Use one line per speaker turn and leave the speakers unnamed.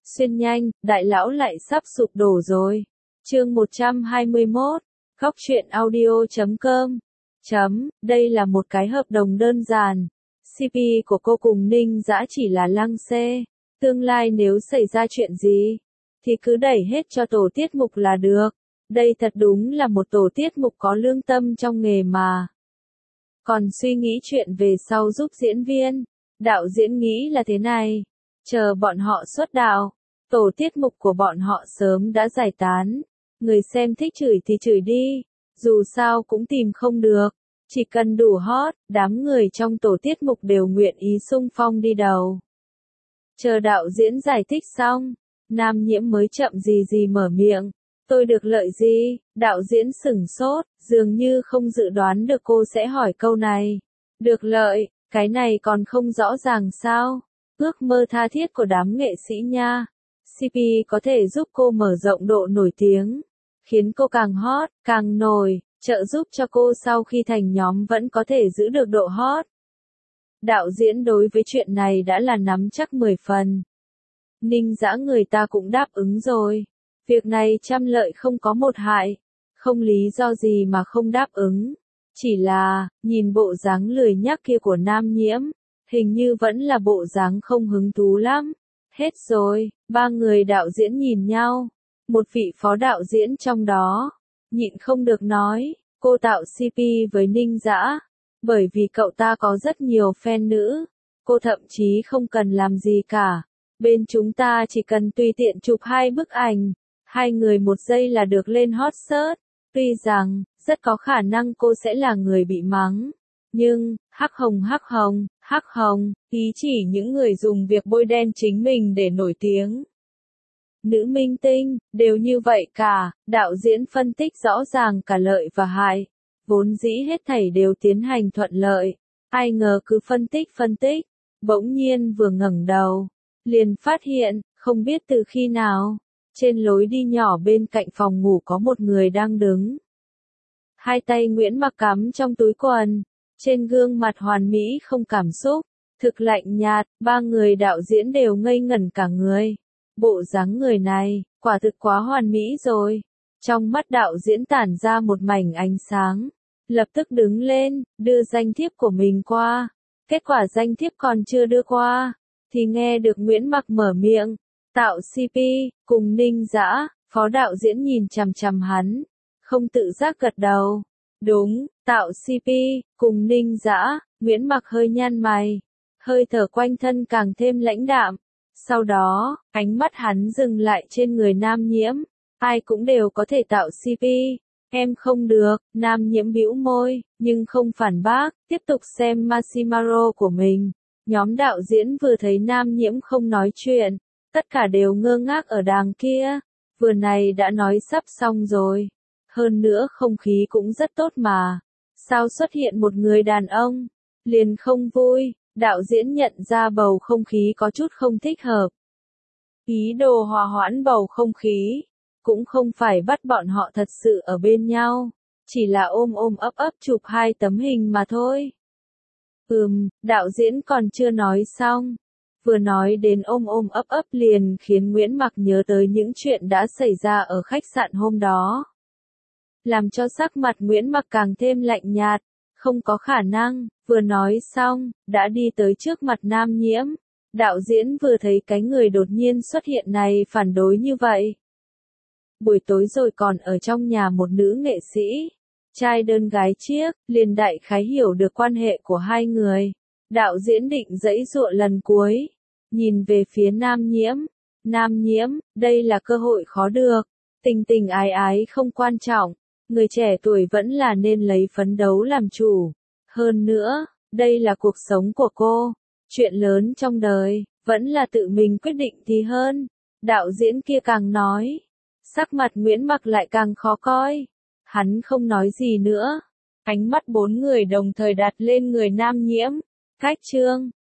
Xuyên nhanh, đại lão lại sắp sụp đổ rồi. Chương 121, Góc truyện audio.com. Đây là một cái hợp đồng đơn giản. CP của cô cùng Ninh Dã chỉ là lăng xê. Tương lai nếu xảy ra chuyện gì, thì cứ đẩy hết cho tổ tiết mục là được. Đây thật đúng là một tổ tiết mục có lương tâm trong nghề mà. Còn suy nghĩ chuyện về sau giúp diễn viên, đạo diễn nghĩ là thế này. Chờ bọn họ xuất đạo, tổ tiết mục của bọn họ sớm đã giải tán. Người xem thích chửi thì chửi đi, dù sao cũng tìm không được. Chỉ cần đủ hot, đám người trong tổ tiết mục đều nguyện ý xung phong đi đầu. Chờ đạo diễn giải thích xong, Nam Nhiễm mới chậm gì mở miệng. Tôi được lợi gì? Đạo diễn sửng sốt, dường như không dự đoán được cô sẽ hỏi câu này. Được lợi, cái này còn không rõ ràng sao? Ước mơ tha thiết của đám nghệ sĩ nha. CP có thể giúp cô mở rộng độ nổi tiếng, khiến cô càng hot, càng nổi, trợ giúp cho cô sau khi thành nhóm vẫn có thể giữ được độ hot. Đạo diễn đối với chuyện này đã là nắm chắc 10 phần. Ninh Dã người ta cũng đáp ứng rồi. Việc này trăm lợi không có một hại, không lý do gì mà không đáp ứng. Chỉ là, nhìn bộ dáng lười nhác kia của Nam Nhiễm, hình như vẫn là bộ dáng không hứng thú lắm. Hết rồi, ba người đạo diễn nhìn nhau. Một vị phó đạo diễn trong đó, nhịn không được nói, cô tạo CP với Ninh Dã, bởi vì cậu ta có rất nhiều fan nữ. Cô thậm chí không cần làm gì cả. Bên chúng ta chỉ cần tùy tiện chụp 2 bức ảnh. 2 người 1 giây là được lên hot search. Tuy rằng, rất có khả năng cô sẽ là người bị mắng. Nhưng, hắc hồng, ý chỉ những người dùng việc bôi đen chính mình để nổi tiếng. Nữ minh tinh, đều như vậy cả, đạo diễn phân tích rõ ràng cả lợi và hại. Vốn dĩ hết thảy đều tiến hành thuận lợi. Ai ngờ cứ phân tích, bỗng nhiên vừa ngẩng đầu, liền phát hiện, không biết từ khi nào, trên lối đi nhỏ bên cạnh phòng ngủ có một người đang đứng. 2 tay Nguyễn Mặc cắm trong túi quần, trên gương mặt hoàn mỹ không cảm xúc, thực lạnh nhạt, ba người đạo diễn đều ngây ngẩn cả người. Bộ dáng người này, quả thực quá hoàn mỹ rồi. Trong mắt đạo diễn tản ra một mảnh ánh sáng, lập tức đứng lên, đưa danh thiếp của mình qua. Kết quả danh thiếp còn chưa đưa qua, thì nghe được Nguyễn Mặc mở miệng, tạo CP, cùng Ninh Dã. Phó đạo diễn nhìn chằm chằm hắn, không tự giác gật đầu. Đúng, tạo CP, cùng Ninh Dã. Nguyễn Mặc hơi nhăn mày, hơi thở quanh thân càng thêm lãnh đạm. Sau đó, ánh mắt hắn dừng lại trên người Nam Nhiễm. Ai cũng đều có thể tạo CP. Em không được, Nam Nhiễm bĩu môi, nhưng không phản bác, tiếp tục xem Masimaro của mình. Nhóm đạo diễn vừa thấy Nam Nhiễm không nói chuyện, tất cả đều ngơ ngác ở đàng kia. Vừa này đã nói sắp xong rồi. Hơn nữa không khí cũng rất tốt mà. Sao xuất hiện một người đàn ông, liền không vui. Đạo diễn nhận ra bầu không khí có chút không thích hợp. Ý đồ hòa hoãn bầu không khí, cũng không phải bắt bọn họ thật sự ở bên nhau, chỉ là ôm ấp chụp 2 tấm hình mà thôi. Đạo diễn còn chưa nói xong. Vừa nói đến ôm ấp liền khiến Nguyễn Mặc nhớ tới những chuyện đã xảy ra ở khách sạn hôm đó. Làm cho sắc mặt Nguyễn Mặc càng thêm lạnh nhạt. Không có khả năng, vừa nói xong, đã đi tới trước mặt Nam Nhiễm. Đạo diễn vừa thấy cái người đột nhiên xuất hiện này phản đối như vậy. Buổi tối rồi còn ở trong nhà một nữ nghệ sĩ. Trai đơn gái chiếc, liền đại khái hiểu được quan hệ của 2 người. Đạo diễn định giãy giụa lần cuối. Nhìn về phía Nam Nhiễm. Nam Nhiễm, đây là cơ hội khó được. Tình ái không quan trọng. Người trẻ tuổi vẫn là nên lấy phấn đấu làm chủ. Hơn nữa, đây là cuộc sống của cô. Chuyện lớn trong đời, vẫn là tự mình quyết định thì hơn. Đạo diễn kia càng nói. Sắc mặt Nguyễn Mặc lại càng khó coi. Hắn không nói gì nữa. Ánh mắt 4 người đồng thời đặt lên người Nam Nhiễm. Cách chương